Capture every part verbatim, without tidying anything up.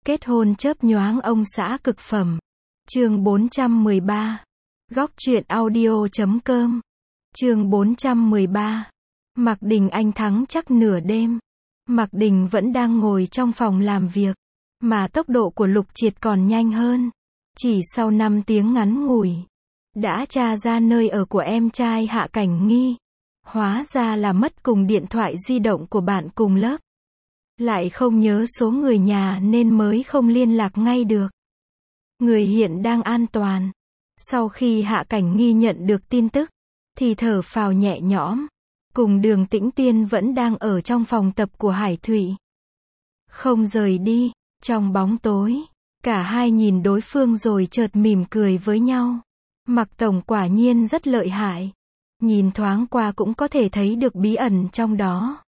Kết hôn chớp nhoáng ông xã cực phẩm. Chương bốn trăm mười ba. Góc truyện audio chấm com. Chương bốn trăm mười ba. Mạc Đình Anh thắng chắc nửa đêm. Mạc Đình vẫn đang ngồi trong phòng làm việc, mà tốc độ của Lục Triệt còn nhanh hơn. Chỉ sau năm tiếng ngắn ngủi, đã tra ra nơi ở của em trai Hạ Cảnh Nghi. Hóa ra là mất cùng điện thoại di động của bạn cùng lớp. Lại không nhớ số người nhà nên mới không liên lạc ngay được. Người hiện đang an toàn. Sau khi Hạ Cảnh Nghi nhận được tin tức, thì thở phào nhẹ nhõm. Cùng Đường Tĩnh Tuyên vẫn đang ở trong phòng tập của Hải Thụy. Không rời đi, trong bóng tối, cả hai nhìn đối phương rồi chợt mỉm cười với nhau. Mạc Tổng quả nhiên rất lợi hại. Nhìn thoáng qua cũng có thể thấy được bí ẩn trong đó.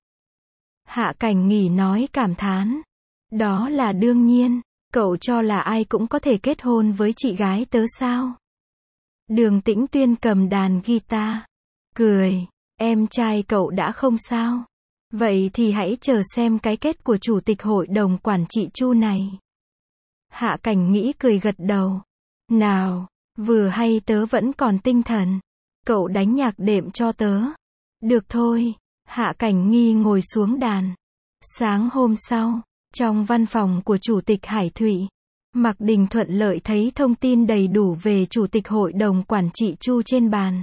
Hạ Cảnh Nghi nói cảm thán. Đó là đương nhiên, cậu cho là ai cũng có thể kết hôn với chị gái tớ sao? Đường Tĩnh Tuyên cầm đàn guitar, cười, em trai cậu đã không sao. Vậy thì hãy chờ xem cái kết của chủ tịch hội đồng quản trị Chu này. Hạ Cảnh Nghi cười gật đầu. Nào, vừa hay tớ vẫn còn tinh thần. Cậu đánh nhạc đệm cho tớ. Được thôi. Hạ Cảnh Nghi ngồi xuống đàn. Sáng hôm sau, trong văn phòng của Chủ tịch Hải Thụy, Mạc Đình thuận lợi thấy thông tin đầy đủ về Chủ tịch Hội đồng Quản trị Chu trên bàn.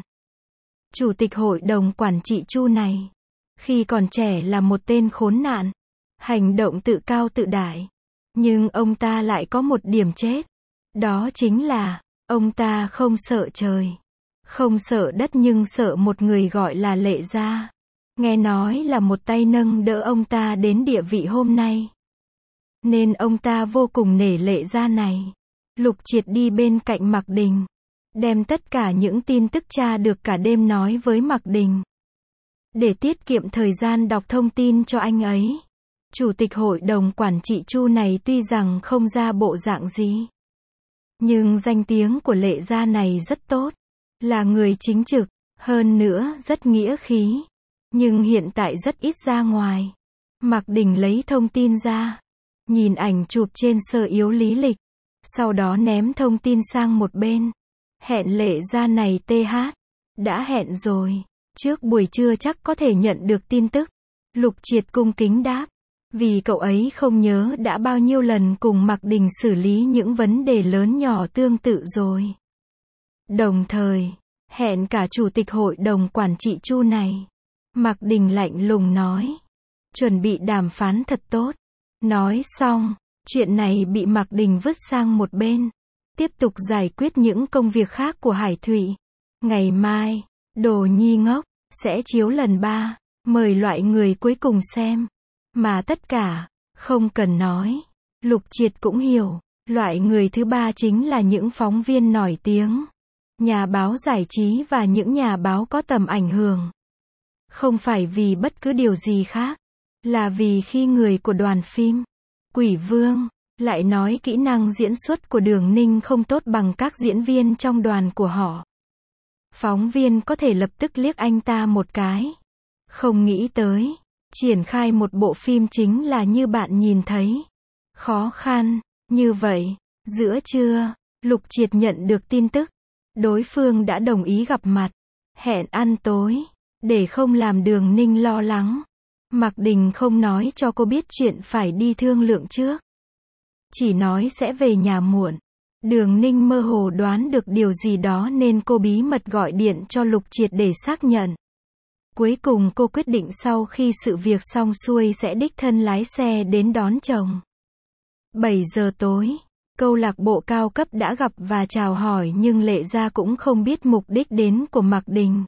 Chủ tịch Hội đồng Quản trị Chu này, khi còn trẻ là một tên khốn nạn, hành động tự cao tự đại. Nhưng ông ta lại có một điểm chết. Đó chính là, ông ta không sợ trời, không sợ đất nhưng sợ một người gọi là Lệ Gia. Nghe nói là một tay nâng đỡ ông ta đến địa vị hôm nay. Nên ông ta vô cùng nể Lệ Gia này. Lục Triệt đi bên cạnh Mạc Đình, đem tất cả những tin tức tra được cả đêm nói với Mạc Đình. Để tiết kiệm thời gian đọc thông tin cho anh ấy. Chủ tịch hội đồng quản trị Chu này tuy rằng không ra bộ dạng gì, nhưng danh tiếng của Lệ Gia này rất tốt. Là người chính trực, hơn nữa rất nghĩa khí. Nhưng hiện tại rất ít ra ngoài. Mạc Đình lấy thông tin ra, nhìn ảnh chụp trên sơ yếu lý lịch, sau đó ném thông tin sang một bên. Hẹn Lệ Gia này tê hát. Đã hẹn rồi, trước buổi trưa chắc có thể nhận được tin tức. Lục Triệt cung kính đáp, vì cậu ấy không nhớ đã bao nhiêu lần cùng Mạc Đình xử lý những vấn đề lớn nhỏ tương tự rồi. Đồng thời, hẹn cả Chủ tịch Hội đồng Quản trị Chu này. Mạc Đình lạnh lùng nói, chuẩn bị đàm phán thật tốt. Nói xong, chuyện này bị Mạc Đình vứt sang một bên. Tiếp tục giải quyết những công việc khác của Hải Thụy. Ngày mai, Đồ Nhi Ngốc sẽ chiếu lần ba, mời loại người cuối cùng xem. Mà tất cả, không cần nói, Lục Triệt cũng hiểu, loại người thứ ba chính là những phóng viên nổi tiếng, nhà báo giải trí và những nhà báo có tầm ảnh hưởng. Không phải vì bất cứ điều gì khác, là vì khi người của đoàn phim Quỷ Vương lại nói kỹ năng diễn xuất của Đường Ninh không tốt bằng các diễn viên trong đoàn của họ, phóng viên có thể lập tức liếc anh ta một cái. Không nghĩ tới, triển khai một bộ phim chính là như bạn nhìn thấy. Khó khăn, như vậy. Giữa trưa, Lục Triệt nhận được tin tức. Đối phương đã đồng ý gặp mặt, hẹn ăn tối. Để không làm Đường Ninh lo lắng, Mạc Đình không nói cho cô biết chuyện phải đi thương lượng trước. Chỉ nói sẽ về nhà muộn. Đường Ninh mơ hồ đoán được điều gì đó nên cô bí mật gọi điện cho Lục Triệt để xác nhận. Cuối cùng cô quyết định sau khi sự việc xong xuôi sẽ đích thân lái xe đến đón chồng. bảy giờ tối, câu lạc bộ cao cấp đã gặp và chào hỏi nhưng Lệ Gia cũng không biết mục đích đến của Mạc Đình.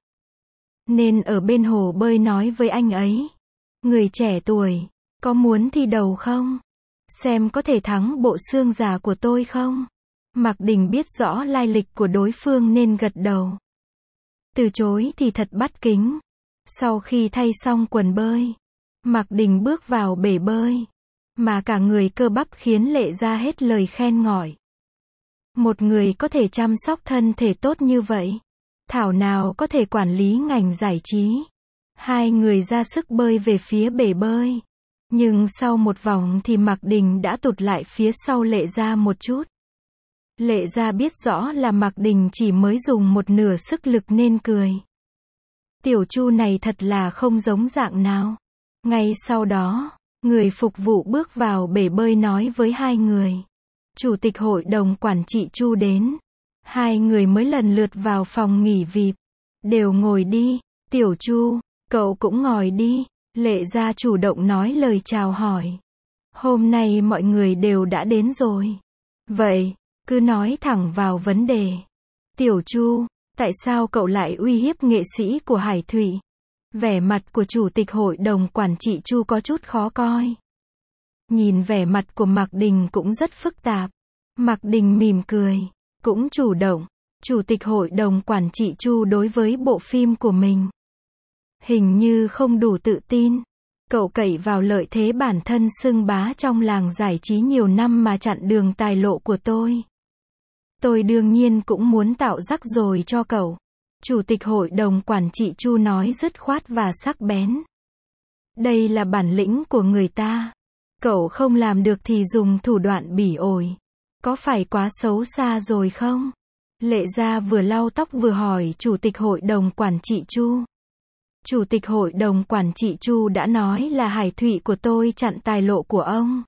Nên ở bên hồ bơi nói với anh ấy. Người trẻ tuổi, có muốn thi đấu không? Xem có thể thắng bộ xương già của tôi không? Mạc Đình biết rõ lai lịch của đối phương nên gật đầu. Từ chối thì thật bắt kính. Sau khi thay xong quần bơi, Mạc Đình bước vào bể bơi. Mà cả người cơ bắp khiến Lệ Gia hết lời khen ngợi. Một người có thể chăm sóc thân thể tốt như vậy, thảo nào có thể quản lý ngành giải trí. Hai người ra sức bơi về phía bể bơi. Nhưng sau một vòng thì Mạc Đình đã tụt lại phía sau Lệ Gia một chút. Lệ Gia biết rõ là Mạc Đình chỉ mới dùng một nửa sức lực nên cười. Tiểu Chu này thật là không giống dạng nào. Ngay sau đó, người phục vụ bước vào bể bơi nói với hai người. Chủ tịch hội đồng quản trị Chu đến. Hai người mới lần lượt vào phòng nghỉ vê i pê. Đều ngồi đi. Tiểu Chu, cậu cũng ngồi đi. Lệ Gia chủ động nói lời chào hỏi. Hôm nay mọi người đều đã đến rồi. Vậy, cứ nói thẳng vào vấn đề. Tiểu Chu, tại sao cậu lại uy hiếp nghệ sĩ của Hải Thụy? Vẻ mặt của chủ tịch hội đồng quản trị Chu có chút khó coi. Nhìn vẻ mặt của Mạc Đình cũng rất phức tạp. Mạc Đình mỉm cười, cũng chủ động. Chủ tịch hội đồng quản trị Chu đối với bộ phim của mình hình như không đủ tự tin. Cậu cậy vào lợi thế bản thân xưng bá trong làng giải trí nhiều năm mà chặn đường tài lộ của tôi. Tôi đương nhiên cũng muốn tạo rắc rối cho cậu. Chủ tịch hội đồng quản trị Chu nói dứt khoát và sắc bén. Đây là bản lĩnh của người ta. Cậu không làm được thì dùng thủ đoạn bỉ ổi. Có phải quá xấu xa rồi không? Lệ Gia vừa lau tóc vừa hỏi chủ tịch hội đồng quản trị Chu. Chủ tịch hội đồng quản trị Chu đã nói là Hải Thụy của tôi chặn tài lộ của ông.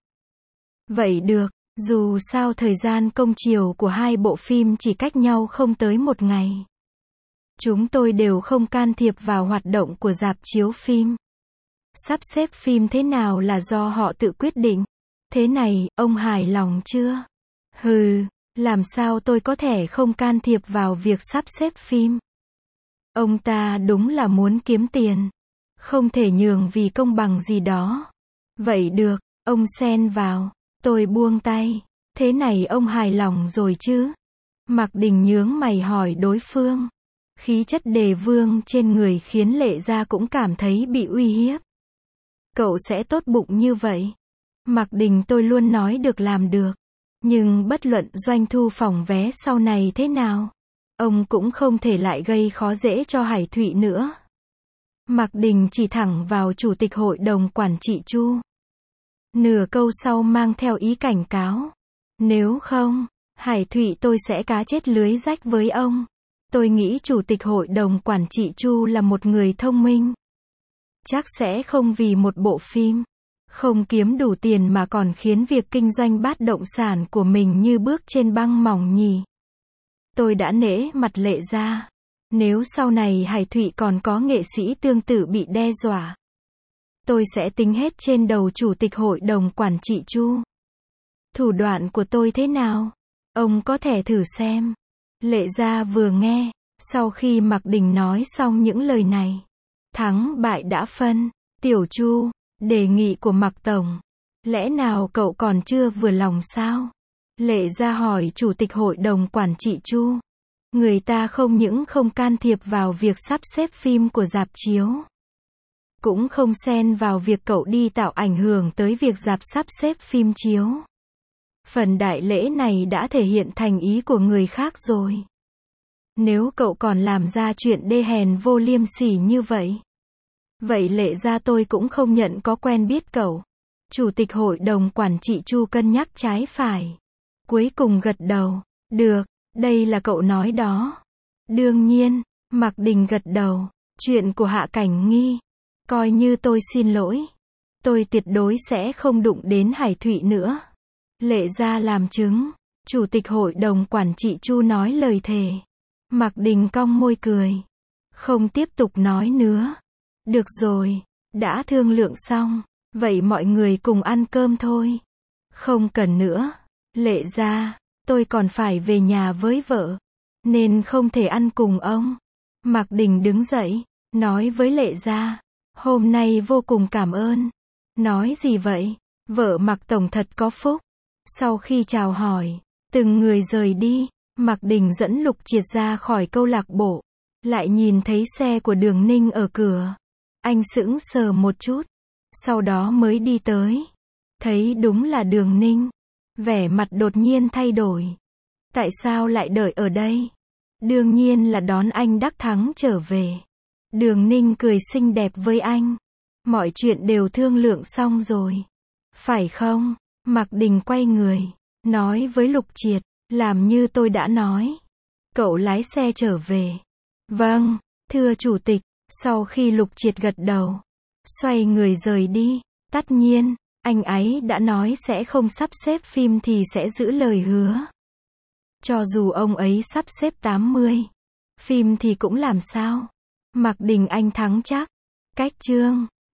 Vậy được, dù sao thời gian công chiếu của hai bộ phim chỉ cách nhau không tới một ngày. Chúng tôi đều không can thiệp vào hoạt động của rạp chiếu phim. Sắp xếp phim thế nào là do họ tự quyết định. Thế này, ông hài lòng chưa? Hừ, làm sao tôi có thể không can thiệp vào việc sắp xếp phim? Ông ta đúng là muốn kiếm tiền. Không thể nhường vì công bằng gì đó. Vậy được, ông xen vào. Tôi buông tay. Thế này ông hài lòng rồi chứ? Mạc Đình nhướng mày hỏi đối phương. Khí chất đề vương trên người khiến Lệ Gia cũng cảm thấy bị uy hiếp. Cậu sẽ tốt bụng như vậy? Mạc Đình tôi luôn nói được làm được. Nhưng bất luận doanh thu phòng vé sau này thế nào, ông cũng không thể lại gây khó dễ cho Hải Thụy nữa. Mạc Đình chỉ thẳng vào chủ tịch hội đồng quản trị Chu. Nửa câu sau mang theo ý cảnh cáo. Nếu không, Hải Thụy tôi sẽ cá chết lưới rách với ông. Tôi nghĩ chủ tịch hội đồng quản trị Chu là một người thông minh. Chắc sẽ không vì một bộ phim không kiếm đủ tiền mà còn khiến việc kinh doanh bát động sản của mình như bước trên băng mỏng nhỉ. Tôi đã nể mặt Lệ Gia. Nếu sau này Hải Thụy còn có nghệ sĩ tương tự bị đe dọa, tôi sẽ tính hết trên đầu chủ tịch hội đồng quản trị Chu. Thủ đoạn của tôi thế nào? Ông có thể thử xem. Lệ Gia vừa nghe, sau khi Mạc Đình nói xong những lời này, thắng bại đã phân. Tiểu Chu, đề nghị của Mạc Tổng, lẽ nào cậu còn chưa vừa lòng sao? Lệ Gia hỏi chủ tịch hội đồng quản trị Chu. Người ta không những không can thiệp vào việc sắp xếp phim của rạp chiếu, cũng không xen vào việc cậu đi tạo ảnh hưởng tới việc rạp sắp xếp phim chiếu. Phần đại lễ này đã thể hiện thành ý của người khác rồi. Nếu cậu còn làm ra chuyện đê hèn vô liêm sỉ như vậy, vậy Lệ Gia tôi cũng không nhận có quen biết cậu. Chủ tịch hội đồng quản trị Chu cân nhắc trái phải. Cuối cùng gật đầu. Được, đây là cậu nói đó. Đương nhiên, Mạc Đình gật đầu. Chuyện của Hạ Cảnh Nghi, coi như tôi xin lỗi. Tôi tuyệt đối sẽ không đụng đến Hải Thụy nữa. Lệ Gia làm chứng. Chủ tịch hội đồng quản trị Chu nói lời thề. Mạc Đình cong môi cười. Không tiếp tục nói nữa. Được rồi, đã thương lượng xong, vậy mọi người cùng ăn cơm thôi. Không cần nữa. Lệ Gia, tôi còn phải về nhà với vợ, nên không thể ăn cùng ông. Mạc Đình đứng dậy, nói với Lệ Gia, hôm nay vô cùng cảm ơn. Nói gì vậy? Vợ Mạc Tổng thật có phúc. Sau khi chào hỏi, từng người rời đi, Mạc Đình dẫn Lục Triệt ra khỏi câu lạc bộ, lại nhìn thấy xe của Đường Ninh ở cửa. Anh sững sờ một chút, sau đó mới đi tới. Thấy đúng là Đường Ninh. Vẻ mặt đột nhiên thay đổi. Tại sao lại đợi ở đây? Đương nhiên là đón anh đắc thắng trở về. Đường Ninh cười xinh đẹp với anh. Mọi chuyện đều thương lượng xong rồi. Phải không? Mạc Đình quay người, nói với Lục Triệt, làm như tôi đã nói. Cậu lái xe trở về. Vâng, thưa chủ tịch. Sau khi Lục Triệt gật đầu, xoay người rời đi. Tất nhiên, anh ấy đã nói sẽ không sắp xếp phim thì sẽ giữ lời hứa. Cho dù ông ấy sắp xếp tám mươi phim thì cũng làm sao? Mạc Đình Anh thắng chắc. Cách chương